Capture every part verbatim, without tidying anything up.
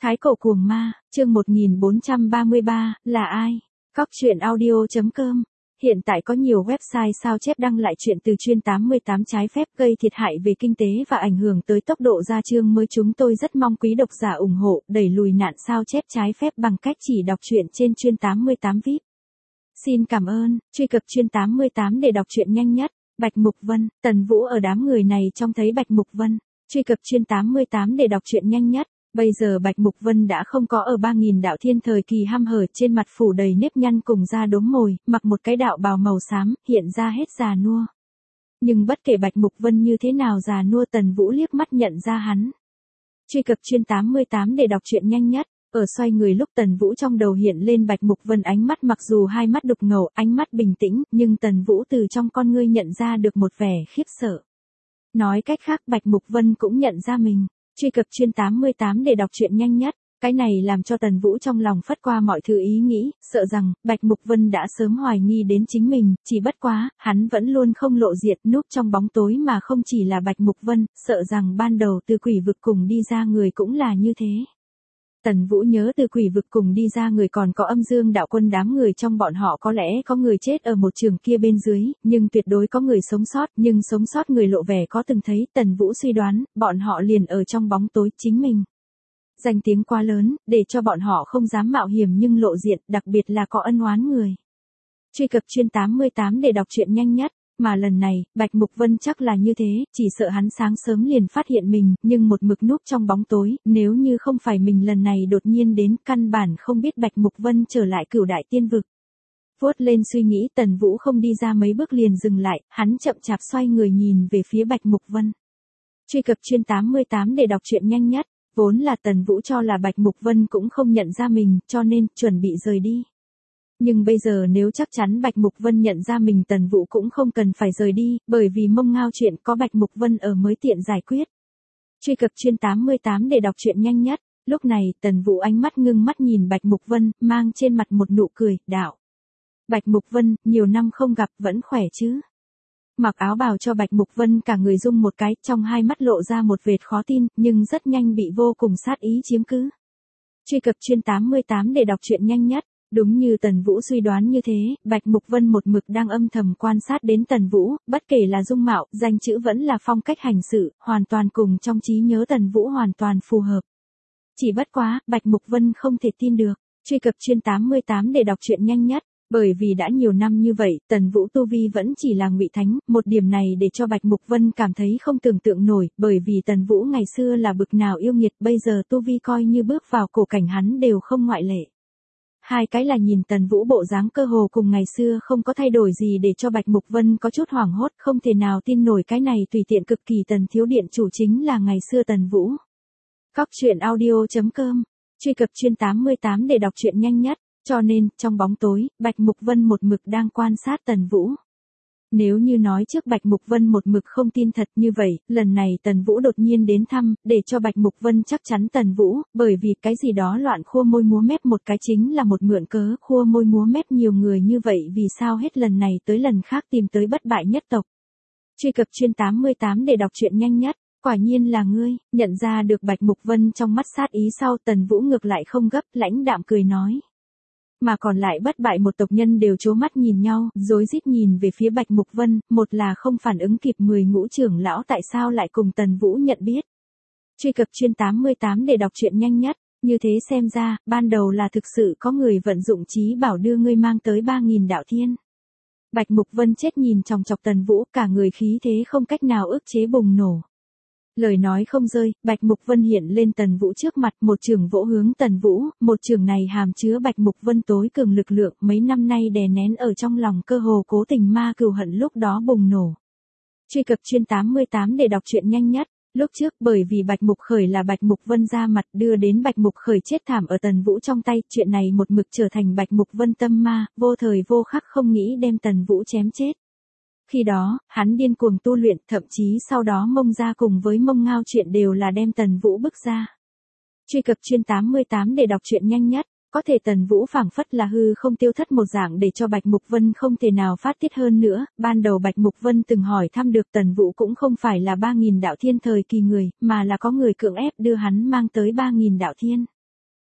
Thái cổ cuồng ma, chương một nghìn bốn trăm ba mươi ba, là ai? Cóc truyện audio chấm com. Hiện tại có nhiều website sao chép đăng lại chuyện từ chuyên tám mươi tám trái phép gây thiệt hại về kinh tế và ảnh hưởng tới tốc độ ra chương mới. Chúng tôi rất mong quý độc giả ủng hộ, đẩy lùi nạn sao chép trái phép bằng cách chỉ đọc truyện trên chuyên tám mươi tám vi ai pi. Xin cảm ơn, truy cập chuyên tám mươi tám để đọc truyện nhanh nhất. Bạch Mục Vân, Tần Vũ ở đám người này trông thấy Bạch Mục Vân. Truy cập chuyên tám mươi tám để đọc truyện nhanh nhất. Bây giờ Bạch Mục Vân đã không có ở ba nghìn đạo thiên thời kỳ hăm hở, trên mặt phủ đầy nếp nhăn cùng da đốm mồi, mặc một cái đạo bào màu xám, hiện ra hết già nua. Nhưng bất kể Bạch Mục Vân như thế nào già nua, Tần Vũ liếc mắt nhận ra hắn. Truy cập chuyên tám mươi tám để đọc truyện nhanh nhất. Ở xoay người lúc Tần Vũ trong đầu hiện lên Bạch Mục Vân, ánh mắt mặc dù hai mắt đục ngầu, ánh mắt bình tĩnh, nhưng Tần Vũ từ trong con ngươi nhận ra được một vẻ khiếp sợ. Nói cách khác, Bạch Mục Vân cũng nhận ra mình. Truy cập chuyên tám mươi tám để đọc truyện nhanh nhất. Cái này làm cho Tần Vũ trong lòng phất qua mọi thứ ý nghĩ, sợ rằng Bạch Mục Vân đã sớm hoài nghi đến chính mình, chỉ bất quá, hắn vẫn luôn không lộ diện, núp trong bóng tối, mà không chỉ là Bạch Mục Vân, sợ rằng ban đầu từ quỷ vực cùng đi ra người cũng là như thế. Tần Vũ nhớ từ quỷ vực cùng đi ra người còn có Âm Dương đạo quân, đám người trong bọn họ có lẽ có người chết ở một trường kia bên dưới, nhưng tuyệt đối có người sống sót, nhưng sống sót người lộ vẻ có từng thấy. Tần Vũ suy đoán, bọn họ liền ở trong bóng tối chính mình. Danh tiếng quá lớn, để cho bọn họ không dám mạo hiểm nhưng lộ diện, đặc biệt là có ân oán người. Truy cập chuyên tám mươi tám để đọc truyện nhanh nhất. Mà lần này, Bạch Mục Vân chắc là như thế, chỉ sợ hắn sáng sớm liền phát hiện mình, nhưng một mực núp trong bóng tối, nếu như không phải mình lần này đột nhiên đến, căn bản không biết Bạch Mục Vân trở lại Cửu Đại Tiên Vực. Vuốt lên suy nghĩ, Tần Vũ không đi ra mấy bước liền dừng lại, hắn chậm chạp xoay người nhìn về phía Bạch Mục Vân. Truy cập chuyên tám mươi tám để đọc truyện nhanh nhất. Vốn là Tần Vũ cho là Bạch Mục Vân cũng không nhận ra mình, cho nên chuẩn bị rời đi. Nhưng bây giờ nếu chắc chắn Bạch Mục Vân nhận ra mình, Tần Vũ cũng không cần phải rời đi, bởi vì mông ngao chuyện có Bạch Mục Vân ở mới tiện giải quyết. Truy cập chuyên tám mươi tám để đọc truyện nhanh nhất. Lúc này, Tần Vũ ánh mắt ngưng mắt nhìn Bạch Mục Vân, mang trên mặt một nụ cười, đạo. Bạch Mục Vân, nhiều năm không gặp, vẫn khỏe chứ? Mặc áo bào cho Bạch Mục Vân cả người rung một cái, trong hai mắt lộ ra một vệt khó tin, nhưng rất nhanh bị vô cùng sát ý chiếm cứ. Truy cập chuyên tám mươi tám để đọc truyện nhanh nhất. Đúng như Tần Vũ suy đoán như thế, Bạch Mục Vân một mực đang âm thầm quan sát đến Tần Vũ, bất kể là dung mạo, danh chữ vẫn là phong cách hành sự, hoàn toàn cùng trong trí nhớ Tần Vũ hoàn toàn phù hợp. Chỉ bất quá, Bạch Mục Vân không thể tin được. Truy cập chuyên tám mươi tám để đọc truyện nhanh nhất. Bởi vì đã nhiều năm như vậy, Tần Vũ tu vi vẫn chỉ là ngụy thánh, một điểm này để cho Bạch Mục Vân cảm thấy không tưởng tượng nổi, bởi vì Tần Vũ ngày xưa là bực nào yêu nghiệt, bây giờ tu vi coi như bước vào cổ cảnh hắn đều không ngoại lệ. Hai cái là nhìn Tần Vũ bộ dáng cơ hồ cùng ngày xưa không có thay đổi gì, để cho Bạch Mục Vân có chút hoảng hốt, không thể nào tin nổi cái này tùy tiện cực kỳ Tần thiếu điện chủ chính là ngày xưa Tần Vũ. Cóc truyện audio chấm com. Truy cập chuyên tám mươi tám để đọc truyện nhanh nhất. Cho nên, trong bóng tối, Bạch Mục Vân một mực đang quan sát Tần Vũ. Nếu như nói trước Bạch Mục Vân một mực không tin thật như vậy, lần này Tần Vũ đột nhiên đến thăm, để cho Bạch Mục Vân chắc chắn Tần Vũ, bởi vì cái gì đó loạn khua môi múa mép một cái chính là một mượn cớ, khua môi múa mép nhiều người như vậy vì sao hết lần này tới lần khác tìm tới bất bại nhất tộc. Truy cập chuyên tám mươi tám để đọc truyện nhanh nhất. Quả nhiên là ngươi. Nhận ra được Bạch Mục Vân trong mắt sát ý sau, Tần Vũ ngược lại không gấp, lãnh đạm cười nói. Mà còn lại bất bại một tộc nhân đều trố mắt nhìn nhau, rối rít nhìn về phía Bạch Mục Vân, một là không phản ứng kịp mười ngũ trưởng lão tại sao lại cùng Tần Vũ nhận biết. Truy cập chuyên tám mươi tám để đọc truyện nhanh nhất. Như thế xem ra, ban đầu là thực sự có người vận dụng trí bảo đưa ngươi mang tới ba nghìn đạo thiên. Bạch Mục Vân chết nhìn chòng chọc Tần Vũ, cả người khí thế không cách nào ức chế bùng nổ. Lời nói không rơi, Bạch Mục Vân hiện lên Tần Vũ trước mặt, một trường vỗ hướng Tần Vũ, một trường này hàm chứa Bạch Mục Vân tối cường lực lượng, mấy năm nay đè nén ở trong lòng cơ hồ cố tình ma cừu hận lúc đó bùng nổ. Truy cập chuyên tám mươi tám để đọc truyện nhanh nhất. Lúc trước, bởi vì Bạch Mục Khởi là Bạch Mục Vân ra mặt đưa đến Bạch Mục Khởi chết thảm ở Tần Vũ trong tay, chuyện này một mực trở thành Bạch Mục Vân tâm ma, vô thời vô khắc không nghĩ đem Tần Vũ chém chết. Khi đó, hắn điên cuồng tu luyện, thậm chí sau đó mông ra cùng với mông ngao chuyện đều là đem Tần Vũ bức ra. Truy cập chuyên tám mươi tám để đọc truyện nhanh nhất. Có thể Tần Vũ phảng phất là hư không tiêu thất một dạng để cho Bạch Mục Vân không thể nào phát tiết hơn nữa. Ban đầu Bạch Mục Vân từng hỏi thăm được Tần Vũ cũng không phải là ba nghìn đạo thiên thời kỳ người, mà là có người cưỡng ép đưa hắn mang tới ba nghìn đạo thiên.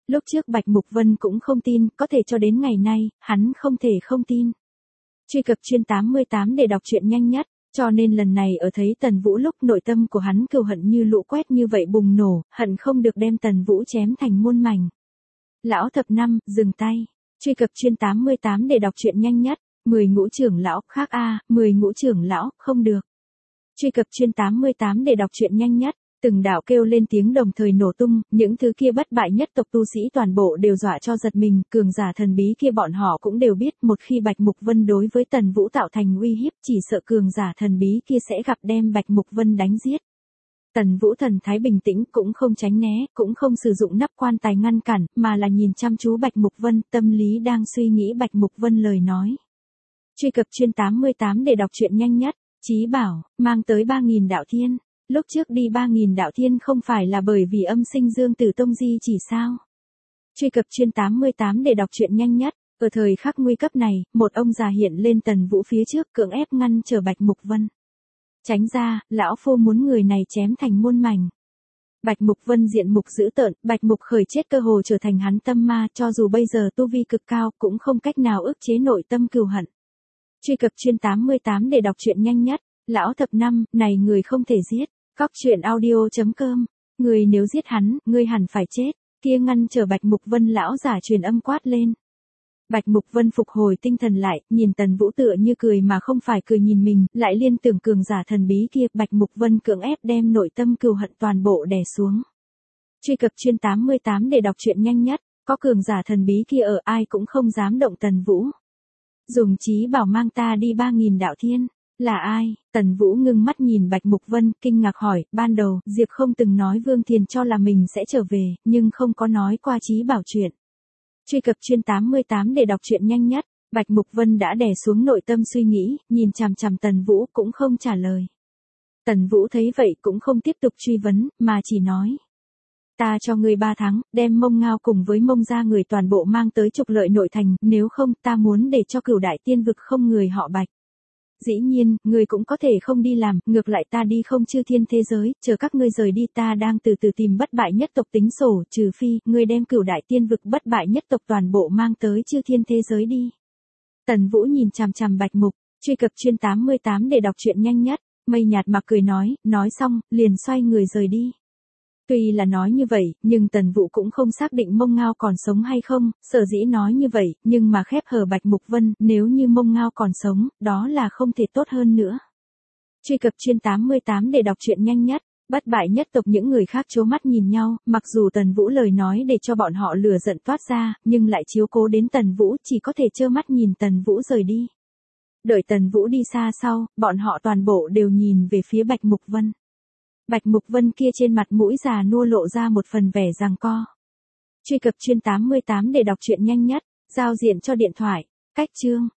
Lúc trước Bạch Mục Vân cũng không tin, có thể cho đến ngày nay, hắn không thể không tin. Truy cập chuyên tám mươi tám để đọc truyện nhanh nhất, cho nên lần này ở thấy Tần Vũ lúc nội tâm của hắn cừu hận như lũ quét như vậy bùng nổ, hận không được đem Tần Vũ chém thành muôn mảnh. Lão thập năm, dừng tay. Truy cập chuyên tám mươi tám để đọc truyện nhanh nhất, mười ngũ trưởng lão, khác a, mười ngũ trưởng lão, không được. Truy cập chuyên tám mươi tám để đọc truyện nhanh nhất, từng đạo kêu lên tiếng đồng thời nổ tung, những thứ kia bất bại nhất tộc tu sĩ toàn bộ đều dọa cho giật mình, cường giả thần bí kia bọn họ cũng đều biết, một khi Bạch Mục Vân đối với Tần Vũ tạo thành uy hiếp, chỉ sợ cường giả thần bí kia sẽ gặp đem Bạch Mục Vân đánh giết. Tần Vũ thần thái bình tĩnh, cũng không tránh né, cũng không sử dụng nắp quan tài ngăn cản, mà là nhìn chăm chú Bạch Mục Vân, tâm lý đang suy nghĩ Bạch Mục Vân lời nói. Truy cập chuyên tám mươi tám để đọc truyện nhanh nhất, Chí Bảo, mang tới ba nghìn đạo thiên. Lúc trước đi ba nghìn đạo thiên không phải là bởi vì âm sinh Dương Tử Tông di chỉ sao? Truy cập chuyên tám mươi tám để đọc truyện nhanh nhất, ở thời khắc nguy cấp này, một ông già hiện lên Tần Vũ phía trước cưỡng ép ngăn trở Bạch Mục Vân. Tránh ra, lão phu muốn người này chém thành muôn mảnh. Bạch Mục Vân diện mục dữ tợn, Bạch Mục khởi chết cơ hồ trở thành hắn tâm ma, cho dù bây giờ tu vi cực cao, cũng không cách nào ức chế nội tâm cừu hận. Truy cập chuyên tám mươi tám để đọc truyện nhanh nhất, lão thập năm, này người không thể giết. Cóc truyện audio chấm com, người nếu giết hắn, ngươi hẳn phải chết. Kia ngăn trở Bạch Mục Vân lão giả truyền âm quát lên. Bạch Mục Vân phục hồi tinh thần lại, nhìn Tần Vũ tựa như cười mà không phải cười nhìn mình, lại liên tưởng cường giả thần bí kia, Bạch Mục Vân cưỡng ép đem nội tâm cừu hận toàn bộ đè xuống. Truy cập chuyên tám mươi tám để đọc truyện nhanh nhất, có cường giả thần bí kia ở, ai cũng không dám động Tần Vũ. Dùng Chí Bảo mang ta đi ba nghìn đạo thiên. Là ai? Tần Vũ ngưng mắt nhìn Bạch Mục Vân, kinh ngạc hỏi, ban đầu, Diệp không từng nói Vương Thiền cho là mình sẽ trở về, nhưng không có nói qua Chí Bảo chuyện. Truy cập chuyên tám mươi tám để đọc truyện nhanh nhất, Bạch Mục Vân đã đè xuống nội tâm suy nghĩ, nhìn chằm chằm Tần Vũ cũng không trả lời. Tần Vũ thấy vậy cũng không tiếp tục truy vấn, mà chỉ nói. Ta cho ngươi ba tháng, đem Mông Ngao cùng với Mông gia người toàn bộ mang tới trục lợi nội thành, nếu không ta muốn để cho Cửu Đại Tiên vực không người họ Bạch. Dĩ nhiên, người cũng có thể không đi làm, ngược lại ta đi không chư thiên thế giới, chờ các ngươi rời đi ta đang từ từ tìm bất bại nhất tộc tính sổ, trừ phi, ngươi đem Cửu Đại Tiên vực bất bại nhất tộc toàn bộ mang tới chư thiên thế giới đi. Tần Vũ nhìn chằm chằm Bạch Mục, truy cập chuyên tám mươi tám để đọc truyện nhanh nhất, mây nhạt mặc cười nói, nói xong, liền xoay người rời đi. Tuy là nói như vậy, nhưng Tần Vũ cũng không xác định Mông Ngao còn sống hay không, sở dĩ nói như vậy, nhưng mà khép hờ Bạch Mục Vân, nếu như Mông Ngao còn sống, đó là không thể tốt hơn nữa. Truy cập chuyên tám mươi tám để đọc truyện nhanh nhất, bất bại nhất tộc những người khác trố mắt nhìn nhau, mặc dù Tần Vũ lời nói để cho bọn họ lửa giận toát ra, nhưng lại chiếu cố đến Tần Vũ, chỉ có thể trơ mắt nhìn Tần Vũ rời đi. Đợi Tần Vũ đi xa sau, bọn họ toàn bộ đều nhìn về phía Bạch Mục Vân. Bạch Mục Vân kia trên mặt mũi già nua lộ ra một phần vẻ giằng co. Truy cập chuyên tám mươi tám để đọc truyện nhanh nhất, giao diện cho điện thoại, cách chương.